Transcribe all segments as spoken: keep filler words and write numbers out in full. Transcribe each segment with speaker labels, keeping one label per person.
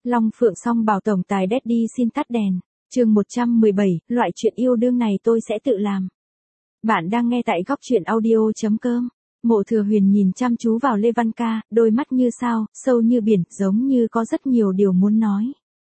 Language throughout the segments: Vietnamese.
Speaker 1: Long Phượng Song bảo tổng tài Daddy xin tắt đèn. Chương một trăm mười bảy, loại chuyện yêu đương này tôi sẽ tự làm. Bạn đang nghe tại góc truyện audio chấm com. Mộ Thừa Huyền nhìn chăm chú vào Lê Văn Ca, đôi mắt như sao, sâu như biển, giống như có rất nhiều điều muốn nói.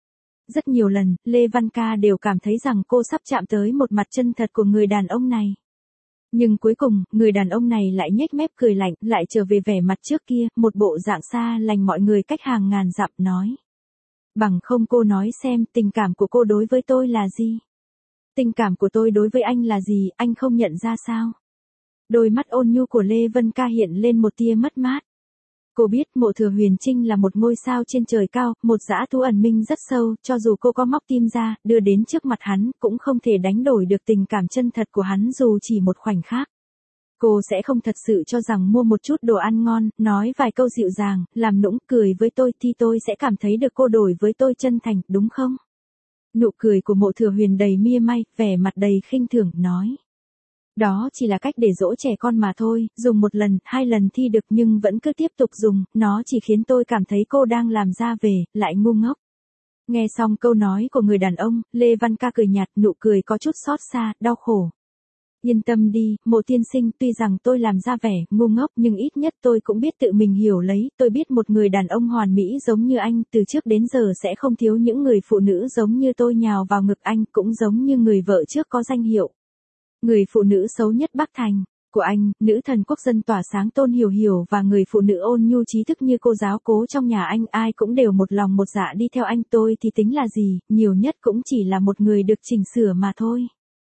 Speaker 1: Rất nhiều lần, Lê Văn Ca đều cảm thấy rằng cô sắp chạm tới một mặt chân thật của người đàn ông này. Nhưng cuối cùng, người đàn ông này lại nhếch mép cười lạnh, lại trở về vẻ mặt trước kia, một bộ dạng xa lành mọi người cách hàng ngàn dặm nói. Bằng không cô nói xem, tình cảm của cô đối với tôi là gì? Tình cảm của tôi đối với anh là gì, anh không nhận ra sao? Đôi mắt ôn nhu của Lê Vân Ca hiện lên một tia mất mát. Cô biết Mộ Thừa Huyền Trinh là một ngôi sao trên trời cao, một dã thú ẩn minh rất sâu, cho dù cô có móc tim ra, đưa đến trước mặt hắn, cũng không thể đánh đổi được tình cảm chân thật của hắn dù chỉ một khoảnh khắc. Cô sẽ không thật sự cho rằng mua một chút đồ ăn ngon, nói vài câu dịu dàng, làm nũng cười với tôi thì tôi sẽ cảm thấy được cô đổi với tôi chân thành, đúng không? Nụ cười của Mộ Thừa Huyền đầy mỉa mai, vẻ mặt đầy khinh thường, nói. Đó chỉ là cách để dỗ trẻ con mà thôi, dùng một lần, hai lần thi được nhưng vẫn cứ tiếp tục dùng, nó chỉ khiến tôi cảm thấy cô đang làm ra về, lại ngu ngốc. Nghe xong câu nói của người đàn ông, Lê Văn Ca cười nhạt, nụ cười có chút xót xa, đau khổ. Yên tâm đi, Mộ tiên sinh, tuy rằng tôi làm ra vẻ ngu ngốc nhưng ít nhất tôi cũng biết tự mình hiểu lấy, tôi biết một người đàn ông hoàn mỹ giống như anh từ trước đến giờ sẽ không thiếu những người phụ nữ giống như tôi nhào vào ngực anh, cũng giống như người vợ trước có danh hiệu. Người phụ nữ xấu nhất Bắc Thành của anh, nữ thần quốc dân tỏa sáng Tôn Hiểu Hiểu và người phụ nữ ôn nhu trí thức như cô giáo Cố trong nhà anh, ai cũng đều một lòng một dạ đi theo anh, tôi thì tính là gì, nhiều nhất cũng chỉ là một người được chỉnh sửa mà thôi.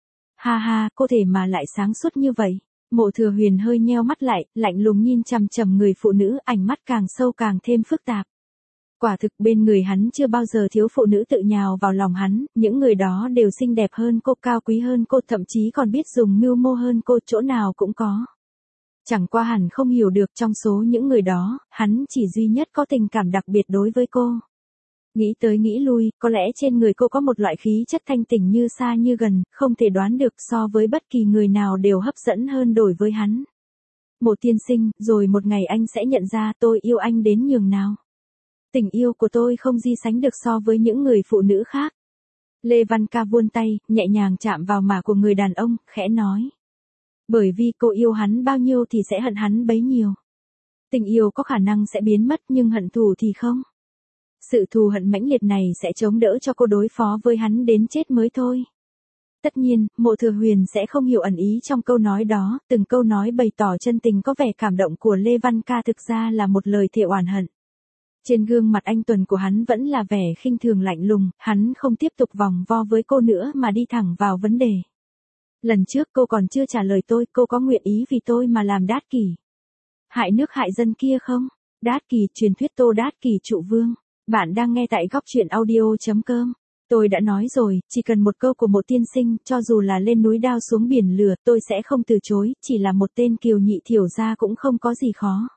Speaker 1: Ha ha, cô thể mà lại sáng suốt như vậy. Mộ Thừa Huyền hơi nheo mắt lại, lạnh lùng nhìn chằm chằm người phụ nữ, ánh mắt càng sâu càng thêm phức tạp. Quả thực bên người hắn chưa bao giờ thiếu phụ nữ tự nhào vào lòng hắn, những người đó đều xinh đẹp hơn cô, cao quý hơn cô, thậm chí còn biết dùng mưu mô hơn cô, chỗ nào cũng có. Chẳng qua hẳn không hiểu được trong số những người đó, hắn chỉ duy nhất có tình cảm đặc biệt đối với cô. Nghĩ tới nghĩ lui, có lẽ trên người cô có một loại khí chất thanh tỉnh như xa như gần, không thể đoán được, so với bất kỳ người nào đều hấp dẫn hơn đối với hắn. Mộ tiên sinh, rồi một ngày anh sẽ nhận ra tôi yêu anh đến nhường nào. Tình yêu của tôi không gì sánh được so với những người phụ nữ khác. Lê Văn Ca vươn tay, nhẹ nhàng chạm vào má của người đàn ông, khẽ nói. Bởi vì cô yêu hắn bao nhiêu thì sẽ hận hắn bấy nhiêu. Tình yêu có khả năng sẽ biến mất nhưng hận thù thì không. Sự thù hận mãnh liệt này sẽ chống đỡ cho cô đối phó với hắn đến chết mới thôi. Tất nhiên, Mộ Thừa Huyền sẽ không hiểu ẩn ý trong câu nói đó, từng câu nói bày tỏ chân tình có vẻ cảm động của Lê Văn Ca thực ra là một lời thề oán hận. Trên gương mặt anh tuấn của hắn vẫn là vẻ khinh thường lạnh lùng, hắn không tiếp tục vòng vo với cô nữa mà đi thẳng vào vấn đề. Lần trước cô còn chưa trả lời tôi, cô có nguyện ý vì tôi mà làm Đát Kỷ hại nước hại dân kia không? Đát Kỷ, truyền thuyết Tô Đát Kỷ trụ vương. Bạn đang nghe tại góc truyện audio chấm com. Tôi đã nói rồi, chỉ cần một câu của Mộ tiên sinh, cho dù là lên núi đao xuống biển lửa, tôi sẽ không từ chối, chỉ là một tên kiều nhị thiểu gia cũng không có gì khó.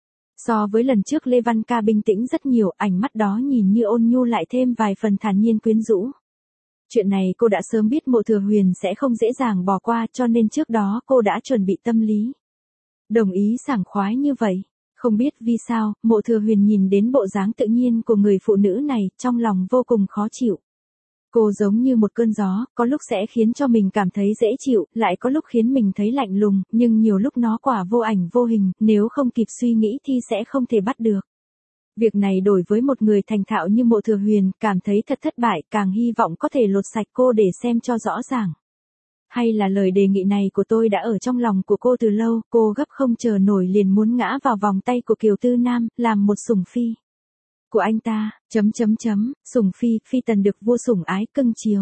Speaker 1: So với lần trước Lê Văn Ca bình tĩnh rất nhiều, ánh mắt đó nhìn như ôn nhu lại thêm vài phần thản nhiên quyến rũ. Chuyện này cô đã sớm biết Mộ Thừa Huyền sẽ không dễ dàng bỏ qua, cho nên trước đó cô đã chuẩn bị tâm lý. Đồng ý sảng khoái như vậy. Không biết vì sao, Mộ Thừa Huyền nhìn đến bộ dáng tự nhiên của người phụ nữ này, trong lòng vô cùng khó chịu. Cô giống như một cơn gió, có lúc sẽ khiến cho mình cảm thấy dễ chịu, lại có lúc khiến mình thấy lạnh lùng, nhưng nhiều lúc nó quả vô ảnh vô hình, nếu không kịp suy nghĩ thì sẽ không thể bắt được. Việc này đối với một người thành thạo như Mộ Thừa Huyền, cảm thấy thật thất bại, càng hy vọng có thể lột sạch cô để xem cho rõ ràng. Hay là lời đề nghị này của tôi đã ở trong lòng của cô từ lâu, cô gấp không chờ nổi liền muốn ngã vào vòng tay của Kiều Tư Nam, làm một sủng phi của anh ta, chấm chấm chấm, sủng phi, phi tần được vua sủng ái cưng chiều.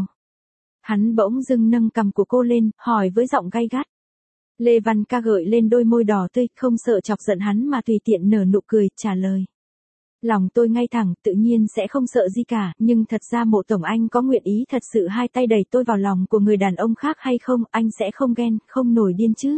Speaker 1: Hắn bỗng dưng nâng cằm của cô lên, hỏi với giọng gay gắt. Lê Văn Ca gợi lên đôi môi đỏ tươi, không sợ chọc giận hắn mà tùy tiện nở nụ cười, trả lời. Lòng tôi ngay thẳng, tự nhiên sẽ không sợ gì cả, nhưng thật ra Mộ tổng anh có nguyện ý thật sự hai tay đẩy tôi vào lòng của người đàn ông khác hay không, anh sẽ không ghen, không nổi điên chứ.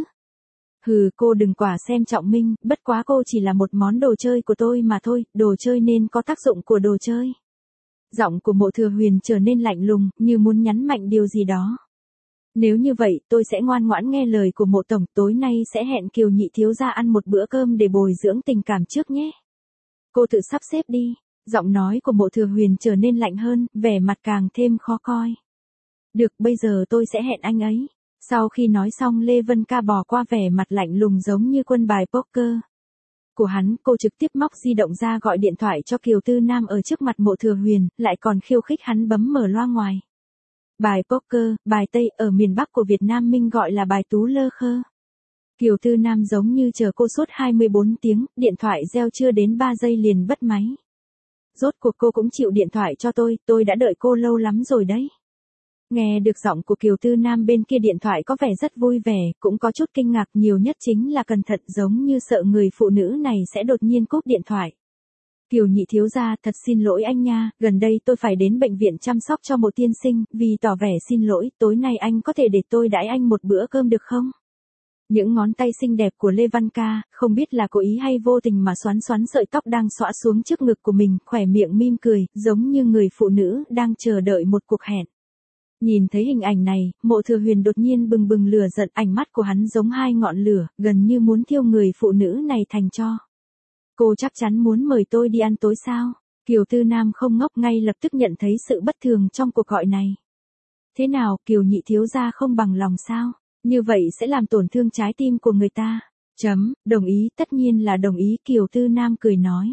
Speaker 1: Hừ, cô đừng quả xem trọng minh, bất quá cô chỉ là một món đồ chơi của tôi mà thôi, đồ chơi nên có tác dụng của đồ chơi. Giọng của Mộ Thừa Huyền trở nên lạnh lùng, như muốn nhấn mạnh điều gì đó. Nếu như vậy, tôi sẽ ngoan ngoãn nghe lời của Mộ tổng, tối nay sẽ hẹn Kiều nhị thiếu gia ăn một bữa cơm để bồi dưỡng tình cảm trước nhé. Cô tự sắp xếp đi. Giọng nói của Mộ Thừa Huyền trở nên lạnh hơn, vẻ mặt càng thêm khó coi. Được, bây giờ tôi sẽ hẹn anh ấy. Sau khi nói xong Lê Vân Ca bỏ qua vẻ mặt lạnh lùng giống như quân bài poker của hắn, cô trực tiếp móc di động ra gọi điện thoại cho Kiều Tư Nam ở trước mặt Mộ Thừa Huyền, lại còn khiêu khích hắn bấm mở loa ngoài. Bài poker, bài Tây ở miền Bắc của Việt Nam Minh gọi là bài tú lơ khơ. Kiều Tư Nam giống như chờ cô suốt hai mươi bốn tiếng, điện thoại reo chưa đến ba giây liền bật máy. Rốt cuộc cô cũng chịu điện thoại cho tôi, tôi đã đợi cô lâu lắm rồi đấy. Nghe được giọng của Kiều Tư Nam bên kia điện thoại có vẻ rất vui vẻ, cũng có chút kinh ngạc, nhiều nhất chính là cẩn thận giống như sợ người phụ nữ này sẽ đột nhiên cúp điện thoại. Kiều nhị thiếu gia, thật xin lỗi anh nha, gần đây tôi phải đến bệnh viện chăm sóc cho một tiên sinh, vì tỏ vẻ xin lỗi, tối nay anh có thể để tôi đãi anh một bữa cơm được không? Những ngón tay xinh đẹp của Lê Văn Ca, không biết là cố ý hay vô tình mà xoắn xoắn sợi tóc đang xõa xuống trước ngực của mình, khỏe miệng mỉm cười, giống như người phụ nữ đang chờ đợi một cuộc hẹn. Nhìn thấy hình ảnh này, Mộ Thừa Huyền đột nhiên bừng bừng lửa giận, ánh mắt của hắn giống hai ngọn lửa, gần như muốn thiêu người phụ nữ này thành tro. Cô chắc chắn muốn mời tôi đi ăn tối sao? Kiều Tư Nam không ngốc, ngay lập tức nhận thấy sự bất thường trong cuộc gọi này. Thế nào, Kiều nhị thiếu gia không bằng lòng sao? Như vậy sẽ làm tổn thương trái tim của người ta. Chấm, đồng ý, tất nhiên là đồng ý, Kiều Tư Nam cười nói.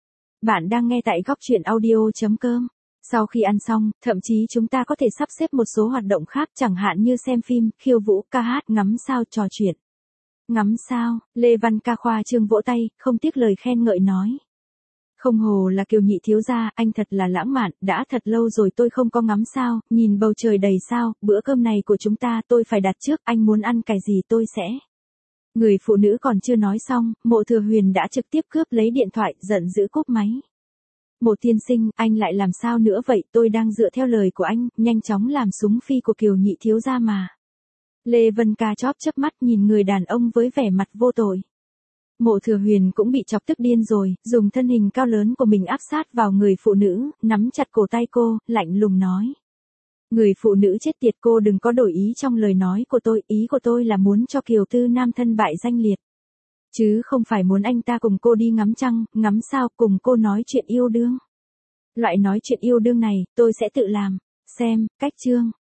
Speaker 1: Bạn đang nghe tại góc truyện audio chấm com. Sau khi ăn xong, thậm chí chúng ta có thể sắp xếp một số hoạt động khác, chẳng hạn như xem phim, khiêu vũ, ca hát, ngắm sao, trò chuyện. Ngắm sao? Lê Văn Ca khoa trương vỗ tay, không tiếc lời khen ngợi nói. Không hồ là Kiều nhị thiếu gia, anh thật là lãng mạn, đã thật lâu rồi tôi không có ngắm sao, nhìn bầu trời đầy sao, bữa cơm này của chúng ta tôi phải đặt trước, anh muốn ăn cái gì tôi sẽ. Người phụ nữ còn chưa nói xong, Mộ Thừa Huyền đã trực tiếp cướp lấy điện thoại, giận dữ cúp máy. Một tiên sinh, anh lại làm sao nữa vậy, tôi đang dựa theo lời của anh, nhanh chóng làm súng phi của Kiều nhị thiếu gia mà. Lê Vân Ca chóp chớp mắt nhìn người đàn ông với vẻ mặt vô tội. Mộ Thừa Huyền cũng bị chọc tức điên rồi, dùng thân hình cao lớn của mình áp sát vào người phụ nữ, nắm chặt cổ tay cô, lạnh lùng nói. Người phụ nữ chết tiệt, cô đừng có đổi ý trong lời nói của tôi, ý của tôi là muốn cho Kiều Tư Nam thân bại danh liệt. Chứ không phải muốn anh ta cùng cô đi ngắm trăng, ngắm sao, cùng cô nói chuyện yêu đương. Loại nói chuyện yêu đương này, tôi sẽ tự làm. Xem, cách chương.